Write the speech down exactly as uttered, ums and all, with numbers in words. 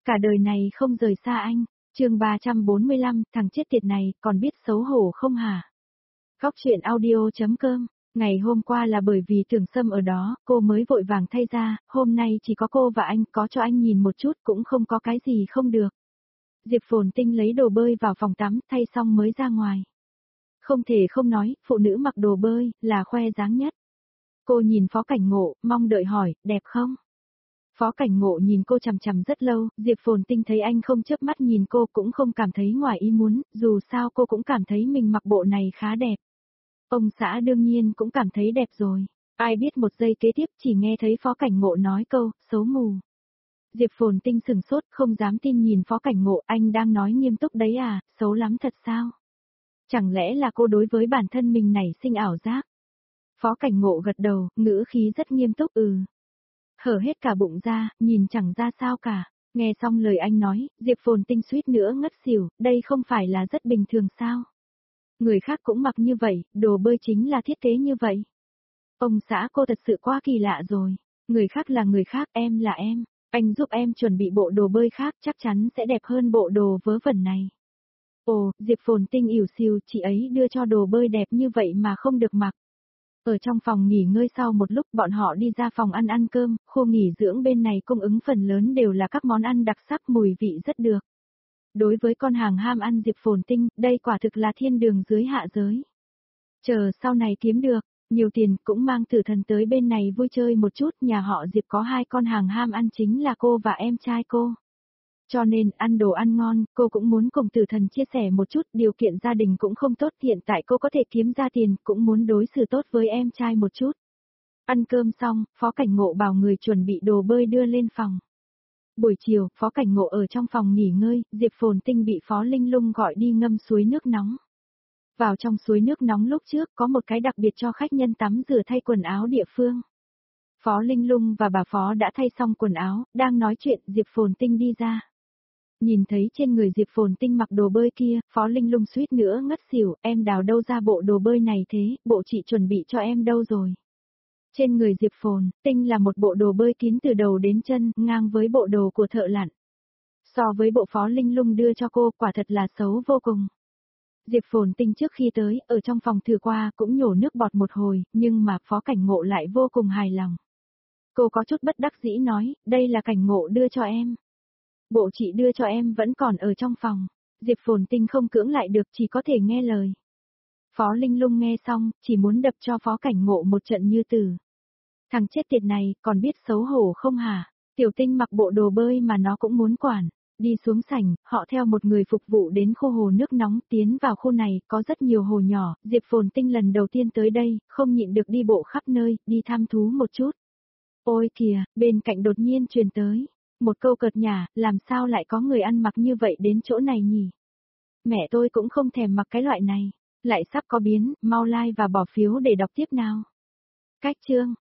Cả đời này không rời xa anh. Chương ba trăm bốn mươi lăm, thằng chết tiệt này, còn biết xấu hổ không hả? Góc truyện audio chấm com. Ngày hôm qua là bởi vì Tưởng Sâm ở đó, cô mới vội vàng thay ra, hôm nay chỉ có cô và anh, có cho anh nhìn một chút cũng không có cái gì không được. Diệp Phồn Tinh lấy đồ bơi vào phòng tắm, thay xong mới ra ngoài. Không thể không nói, phụ nữ mặc đồ bơi, là khoe dáng nhất. Cô nhìn Phó Cảnh Ngộ, mong đợi hỏi, đẹp không? Phó Cảnh Ngộ nhìn cô chằm chằm rất lâu, Diệp Phồn Tinh thấy anh không chớp mắt nhìn cô cũng không cảm thấy ngoài ý muốn, dù sao cô cũng cảm thấy mình mặc bộ này khá đẹp. Ông xã đương nhiên cũng cảm thấy đẹp rồi. Ai biết một giây kế tiếp chỉ nghe thấy Phó Cảnh Ngộ nói câu, xấu mù. Diệp Phồn Tinh sừng sốt, không dám tin nhìn Phó Cảnh Ngộ, anh đang nói nghiêm túc đấy à, xấu lắm thật sao? Chẳng lẽ là cô đối với bản thân mình nảy sinh ảo giác? Phó Cảnh Ngộ gật đầu, ngữ khí rất nghiêm túc, ừ. Hở hết cả bụng ra, nhìn chẳng ra sao cả. Nghe xong lời anh nói, Diệp Phồn Tinh suýt nữa ngất xỉu, đây không phải là rất bình thường sao? Người khác cũng mặc như vậy, đồ bơi chính là thiết kế như vậy. Ông xã cô thật sự quá kỳ lạ rồi. Người khác là người khác, em là em. Anh giúp em chuẩn bị bộ đồ bơi khác chắc chắn sẽ đẹp hơn bộ đồ vớ vẩn này. Ồ, Diệp Phồn Tinh ỉu xìu, chị ấy đưa cho đồ bơi đẹp như vậy mà không được mặc. Ở trong phòng nghỉ ngơi sau một lúc bọn họ đi ra phòng ăn ăn cơm, khu nghỉ dưỡng bên này cung ứng phần lớn đều là các món ăn đặc sắc mùi vị rất được. Đối với con hàng ham ăn Diệp Phồn Tinh, đây quả thực là thiên đường dưới hạ giới. Chờ sau này kiếm được, nhiều tiền cũng mang Tử Thần tới bên này vui chơi một chút, nhà họ Diệp có hai con hàng ham ăn chính là cô và em trai cô. Cho nên, ăn đồ ăn ngon, cô cũng muốn cùng Tử Thần chia sẻ một chút, điều kiện gia đình cũng không tốt, hiện tại cô có thể kiếm ra tiền, cũng muốn đối xử tốt với em trai một chút. Ăn cơm xong, Phó Cảnh Ngộ bảo người chuẩn bị đồ bơi đưa lên phòng. Buổi chiều, Phó Cảnh Ngộ ở trong phòng nghỉ ngơi, Diệp Phồn Tinh bị Phó Linh Lung gọi đi ngâm suối nước nóng. Vào trong suối nước nóng lúc trước có một cái đặc biệt cho khách nhân tắm rửa thay quần áo địa phương. Phó Linh Lung và bà Phó đã thay xong quần áo, đang nói chuyện, Diệp Phồn Tinh đi ra. Nhìn thấy trên người Diệp Phồn Tinh mặc đồ bơi kia, Phó Linh Lung suýt nữa ngất xỉu, em đào đâu ra bộ đồ bơi này thế, bộ chị chuẩn bị cho em đâu rồi. Trên người Diệp Phồn Tinh là một bộ đồ bơi kín từ đầu đến chân, ngang với bộ đồ của thợ lặn. So với bộ Phó Linh Lung đưa cho cô, quả thật là xấu vô cùng. Diệp Phồn Tinh trước khi tới, ở trong phòng thử qua cũng nhổ nước bọt một hồi, nhưng mà Phó Cảnh Ngộ lại vô cùng hài lòng. Cô có chút bất đắc dĩ nói, đây là Cảnh Ngộ đưa cho em. Bộ chị đưa cho em vẫn còn ở trong phòng. Diệp Phồn Tinh không cưỡng lại được, chỉ có thể nghe lời. Phó Linh Lung nghe xong, chỉ muốn đập cho Phó Cảnh Ngộ một trận như tử. Thằng chết tiệt này, còn biết xấu hổ không hả? Tiểu Tinh mặc bộ đồ bơi mà nó cũng muốn quản. Đi xuống sảnh, họ theo một người phục vụ đến khu hồ nước nóng, tiến vào khu này, có rất nhiều hồ nhỏ, Diệp Phồn Tinh lần đầu tiên tới đây, không nhịn được đi bộ khắp nơi, đi thăm thú một chút. Ôi kìa, bên cạnh đột nhiên truyền tới. Một câu cợt nhả, làm sao lại có người ăn mặc như vậy đến chỗ này nhỉ? Mẹ tôi cũng không thèm mặc cái loại này. Lại sắp có biến, mau like và bỏ phiếu để đọc tiếp nào. Cách chương.